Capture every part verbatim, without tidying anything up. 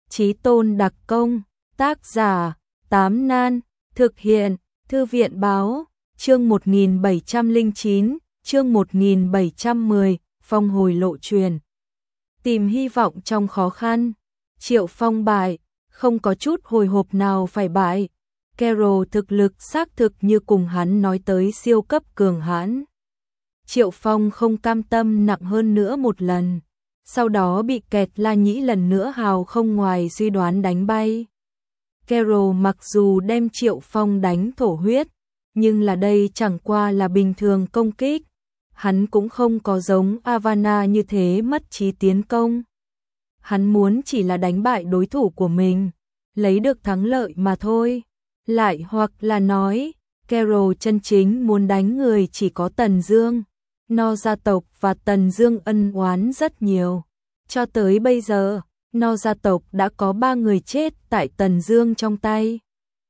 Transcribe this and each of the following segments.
Chí Tôn đặc công, tác giả, Tám Nan, thực hiện, Thư viện báo, chương một nghìn bảy trăm lẻ chín, chương một nghìn bảy trăm mười, phong hồi lộ truyền. Tìm hy vọng trong khó khăn, Triệu Phong bại, không có chút hồi hộp nào phải bại. Carol thực lực xác thực như cùng hắn nói tới siêu cấp cường hãn. Triệu Phong không cam tâm nặng hơn nữa một lần, sau đó bị kẹt La Nhĩ lần nữa hào không ngoài suy đoán đánh bay. Carol mặc dù đem Triệu Phong đánh thổ huyết, nhưng là đây chẳng qua là bình thường công kích. Hắn cũng không có giống Avana như thế mất trí tiến công. Hắn muốn chỉ là đánh bại đối thủ của mình, lấy được thắng lợi mà thôi. Lại hoặc là nói, Carol chân chính muốn đánh người chỉ có Tần Dương. No gia tộc và Tần Dương ân oán rất nhiều. Cho tới bây giờ, No gia tộc đã có ba người chết tại Tần Dương trong tay.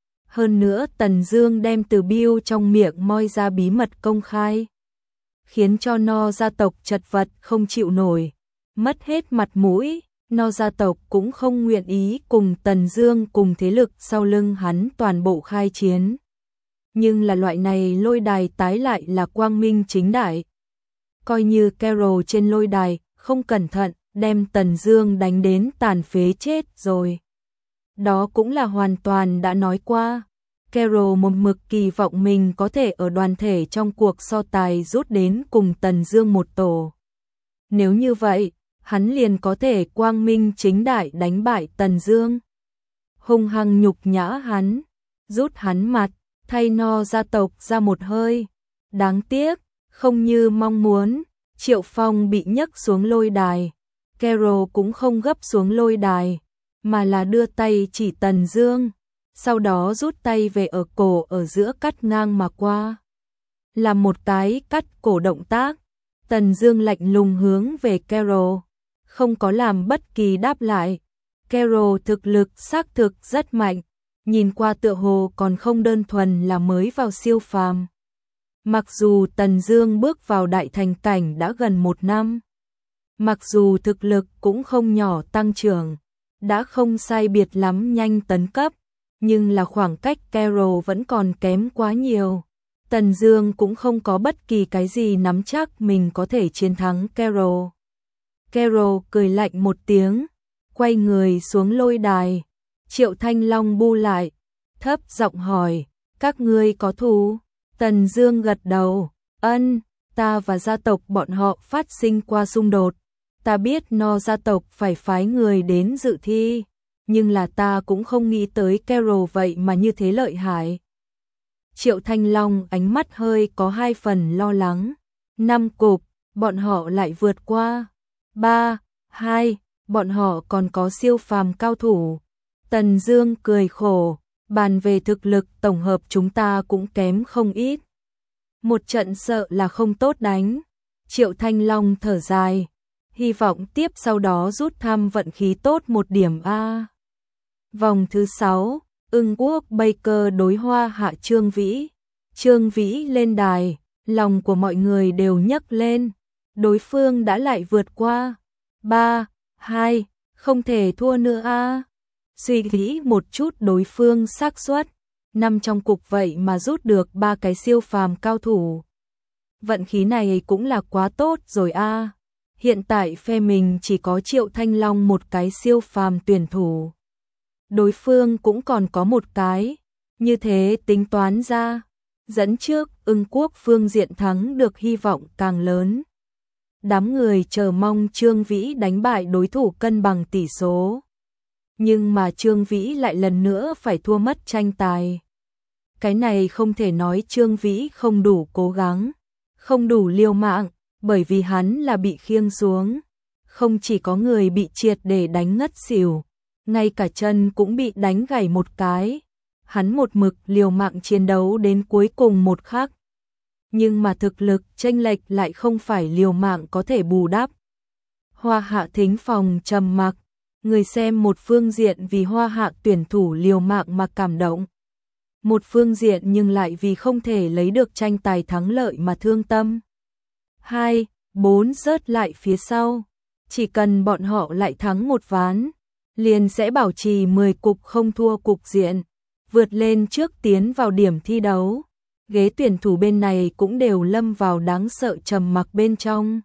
Hơn nữa Tần Dương đem từ Bill trong miệng moi ra bí mật công khai, khiến cho No gia tộc chật vật không chịu nổi, mất hết mặt mũi. No gia tộc cũng không nguyện ý cùng Tần Dương cùng thế lực sau lưng hắn toàn bộ khai chiến. Nhưng là loại này lôi đài tái lại là quang minh chính đại. Coi như Carol trên lôi đài không cẩn thận đem Tần Dương đánh đến tàn phế chết rồi, đó cũng là hoàn toàn đã nói qua. Carol một mực kỳ vọng mình có thể ở đoàn thể trong cuộc so tài rút đến cùng Tần Dương một tổ. Nếu như vậy, hắn liền có thể quang minh chính đại đánh bại Tần Dương, hung hăng nhục nhã hắn, rút hắn mặt, thay No gia tộc ra một hơi. Đáng tiếc, không như mong muốn, Triệu Phong bị nhấc xuống lôi đài. Carol cũng không gấp xuống lôi đài, mà là đưa tay chỉ Tần Dương, sau đó rút tay về ở cổ ở giữa cắt ngang mà qua, làm một cái cắt cổ động tác. Tần Dương lạnh lùng hướng về Carol, không có làm bất kỳ đáp lại. Carol thực lực xác thực rất mạnh, nhìn qua tựa hồ còn không đơn thuần là mới vào siêu phàm. Mặc dù Tần Dương bước vào đại thành cảnh đã gần một năm, mặc dù thực lực cũng không nhỏ tăng trưởng, đã không sai biệt lắm nhanh tấn cấp, nhưng là khoảng cách Carol vẫn còn kém quá nhiều. Tần Dương cũng không có bất kỳ cái gì nắm chắc mình có thể chiến thắng Carol. Carol cười lạnh một tiếng, quay người xuống lôi đài. Triệu Thanh Long bu lại, thấp giọng hỏi, các ngươi có thù? Tần Dương gật đầu, ân, ta và gia tộc bọn họ phát sinh qua xung đột. Ta biết No gia tộc phải phái người đến dự thi, nhưng là ta cũng không nghĩ tới Carol vậy mà như thế lợi hại. Triệu Thanh Long ánh mắt hơi có hai phần lo lắng. Năm cục, bọn họ lại vượt qua. Ba, hai, bọn họ còn có siêu phàm cao thủ. Tần Dương cười khổ, bàn về thực lực tổng hợp chúng ta cũng kém không ít. Một trận sợ là không tốt đánh. Triệu Thanh Long thở dài, hy vọng tiếp sau đó rút thăm vận khí tốt một điểm a. Vòng thứ sáu, Ưng Quốc Baker đối Hoa Hạ Trương Vĩ. Trương Vĩ lên đài, lòng của mọi người đều nhấc lên. Đối phương đã lại vượt qua. Ba, hai, không thể thua nữa a. Suy nghĩ một chút đối phương xác suất, năm trong cục vậy mà rút được ba cái siêu phàm cao thủ. Vận khí này cũng là quá tốt rồi a. Hiện tại phe mình chỉ có Triệu Thanh Long một cái siêu phàm tuyển thủ, đối phương cũng còn có một cái, như thế tính toán ra, dẫn trước Ưng Quốc phương diện thắng được hy vọng càng lớn. Đám người chờ mong Trương Vĩ đánh bại đối thủ cân bằng tỷ số, nhưng mà Trương Vĩ lại lần nữa phải thua mất tranh tài. Cái này không thể nói Trương Vĩ không đủ cố gắng, không đủ liều mạng, bởi vì hắn là bị khiêng xuống, không chỉ có người bị triệt để đánh ngất xỉu, ngay cả chân cũng bị đánh gãy một cái. Hắn một mực liều mạng chiến đấu đến cuối cùng một khắc, nhưng mà thực lực chênh lệch lại không phải liều mạng có thể bù đắp. Hoa Hạ thính phòng trầm mặc, người xem một phương diện vì Hoa Hạ tuyển thủ liều mạng mà cảm động, một phương diện nhưng lại vì không thể lấy được tranh tài thắng lợi mà thương tâm. Hai, bốn rớt lại phía sau, chỉ cần bọn họ lại thắng một ván, liền sẽ bảo trì mười cục không thua cục diện, vượt lên trước tiến vào điểm thi đấu. Ghế tuyển thủ bên này cũng đều lâm vào đáng sợ trầm mặc bên trong.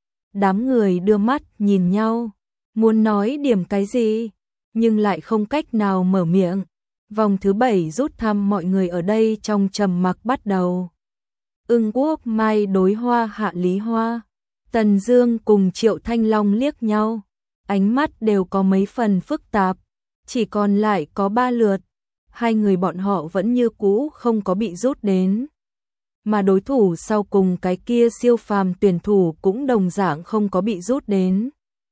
Đám người đưa mắt nhìn nhau, muốn nói điểm cái gì, nhưng lại không cách nào mở miệng. Vòng thứ bảy rút thăm, mọi người ở đây trong trầm mặc bắt đầu. Ưng Quốc Mai đối Hoa Hạ Lý Hoa. Tần Dương cùng Triệu Thanh Long liếc nhau, ánh mắt đều có mấy phần phức tạp. Chỉ còn lại có ba lượt, hai người bọn họ vẫn như cũ không có bị rút đến. Mà đối thủ sau cùng cái kia siêu phàm tuyển thủ cũng đồng dạng không có bị rút đến.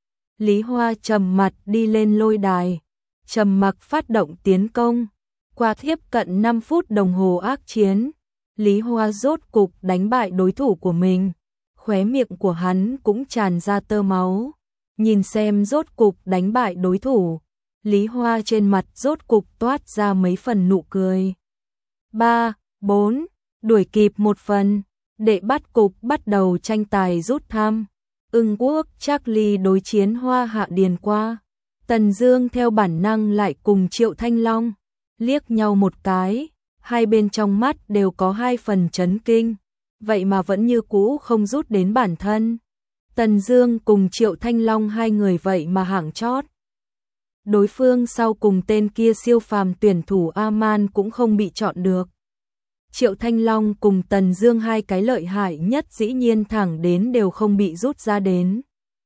Lý Hoa trầm mặt đi lên lôi đài, trầm mặc phát động tiến công. Qua tiếp cận năm phút đồng hồ ác chiến, Lý Hoa rốt cục đánh bại đối thủ của mình. Khóe miệng của hắn cũng tràn ra tơ máu. Nhìn xem rốt cục đánh bại đối thủ, Lý Hoa trên mặt rốt cục toát ra mấy phần nụ cười. Ba, bốn, đuổi kịp một phần, đệ bắt cục bắt đầu tranh tài rút thăm. Ưng Quốc Charlie đối chiến Hoa Hạ Điền Qua. Tần Dương theo bản năng lại cùng Triệu Thanh Long liếc nhau một cái, hai bên trong mắt đều có hai phần chấn kinh, vậy mà vẫn như cũ không rút đến bản thân. Tần Dương cùng Triệu Thanh Long hai người vậy mà hạng chót. Đối phương sau cùng tên kia siêu phàm tuyển thủ Aman cũng không bị chọn được. Triệu Thanh Long cùng Tần Dương hai cái lợi hại nhất dĩ nhiên thẳng đến đều không bị rút ra đến.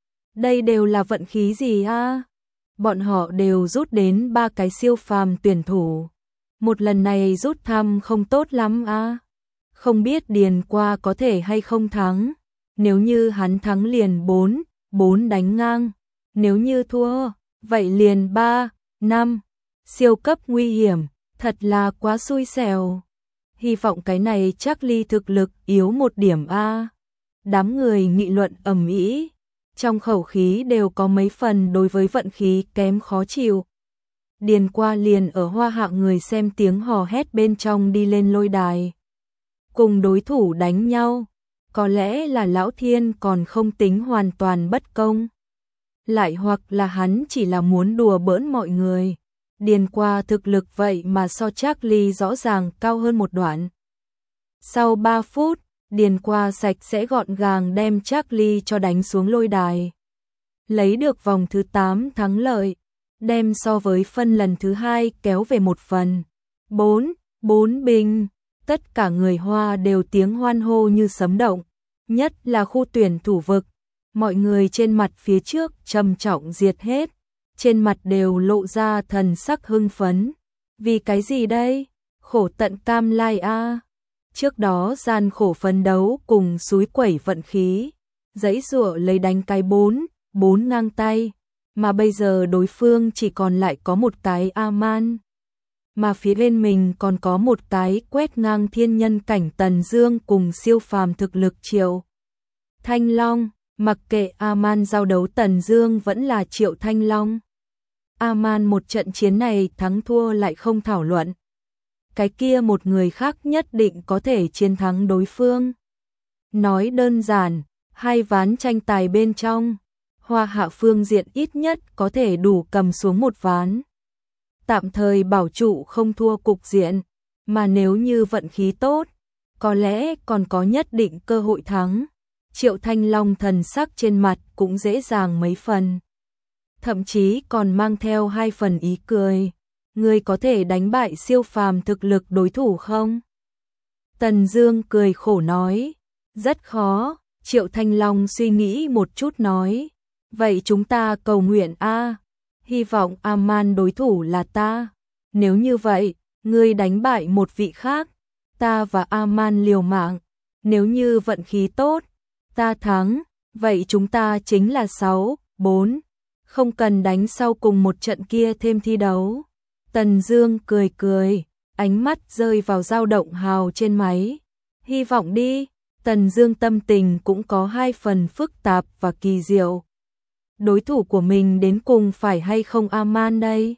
Đây đều là vận khí gì a? Bọn họ đều rút đến ba cái siêu phàm tuyển thủ. Một lần này rút thăm không tốt lắm a. Không biết Điền Qua có thể hay không thắng. Nếu như hắn thắng liền bốn, bốn đánh ngang. Nếu như thua, vậy liền ba, năm. Siêu cấp nguy hiểm, thật là quá xui xẻo. Hy vọng cái này chắc ly thực lực yếu một điểm a. Đám người nghị luận ầm ĩ, trong khẩu khí đều có mấy phần đối với vận khí kém khó chịu. Điền Qua liền ở Hoa Hạ người xem tiếng hò hét bên trong đi lên lôi đài. Cùng đối thủ đánh nhau, có lẽ là Lão Thiên còn không tính hoàn toàn bất công. Lại hoặc là hắn chỉ là muốn đùa bỡn mọi người. Điền Qua thực lực vậy mà so Charlie rõ ràng cao hơn một đoạn. Sau ba phút, Điền Qua sạch sẽ gọn gàng đem Charlie cho đánh xuống lôi đài. Lấy được vòng thứ tám thắng lợi, đem so với phân lần thứ hai kéo về một phần. Bốn, bốn bình, tất cả người Hoa đều tiếng hoan hô như sấm động, nhất là khu tuyển thủ vực. Mọi người trên mặt phía trước trầm trọng diệt hết, trên mặt đều lộ ra thần sắc hưng phấn. Vì cái gì đây? Khổ tận cam lai a. Trước đó gian khổ phấn đấu cùng suối quẩy vận khí, giãy giụa lấy đánh cái bốn, bốn ngang tay, mà bây giờ đối phương chỉ còn lại có một cái Aman, mà phía bên mình còn có một cái quét ngang thiên nhân cảnh Tần Dương cùng siêu phàm thực lực Triệu Thanh Long. Mặc kệ Aman giao đấu Tần Dương vẫn là Triệu Thanh Long, Aman một trận chiến này thắng thua lại không thảo luận. Cái kia một người khác nhất định có thể chiến thắng đối phương. Nói đơn giản, hai ván tranh tài bên trong, Hoa Hạ phương diện ít nhất có thể đủ cầm xuống một ván, tạm thời bảo trụ không thua cục diện, mà nếu như vận khí tốt, có lẽ còn có nhất định cơ hội thắng. Triệu Thanh Long thần sắc trên mặt cũng dễ dàng mấy phần, thậm chí còn mang theo hai phần ý cười. Ngươi có thể đánh bại siêu phàm thực lực đối thủ không? Tần Dương cười khổ nói, rất khó. Triệu Thanh Long suy nghĩ một chút nói, vậy chúng ta cầu nguyện a, hy vọng Aman đối thủ là ta. Nếu như vậy, ngươi đánh bại một vị khác, ta và Aman liều mạng. Nếu như vận khí tốt, ta thắng, vậy chúng ta chính là sáu, bốn, không cần đánh sau cùng một trận kia thêm thi đấu. Tần Dương cười cười, ánh mắt rơi vào dao động hào trên máy. Hy vọng đi. Tần Dương tâm tình cũng có hai phần phức tạp và kỳ diệu. Đối thủ của mình đến cùng phải hay không Aman đây?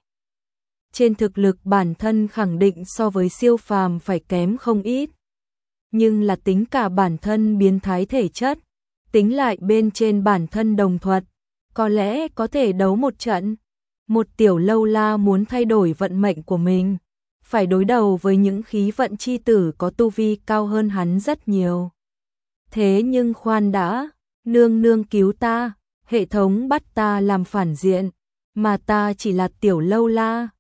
Trên thực lực bản thân khẳng định so với siêu phàm phải kém không ít. Nhưng là tính cả bản thân biến thái thể chất, tính lại bên trên bản thân đồng thuật, có lẽ có thể đấu một trận. Một tiểu lâu la muốn thay đổi vận mệnh của mình, phải đối đầu với những khí vận chi tử có tu vi cao hơn hắn rất nhiều. Thế nhưng khoan đã, nương nương cứu ta, hệ thống bắt ta làm phản diện, mà ta chỉ là tiểu lâu la,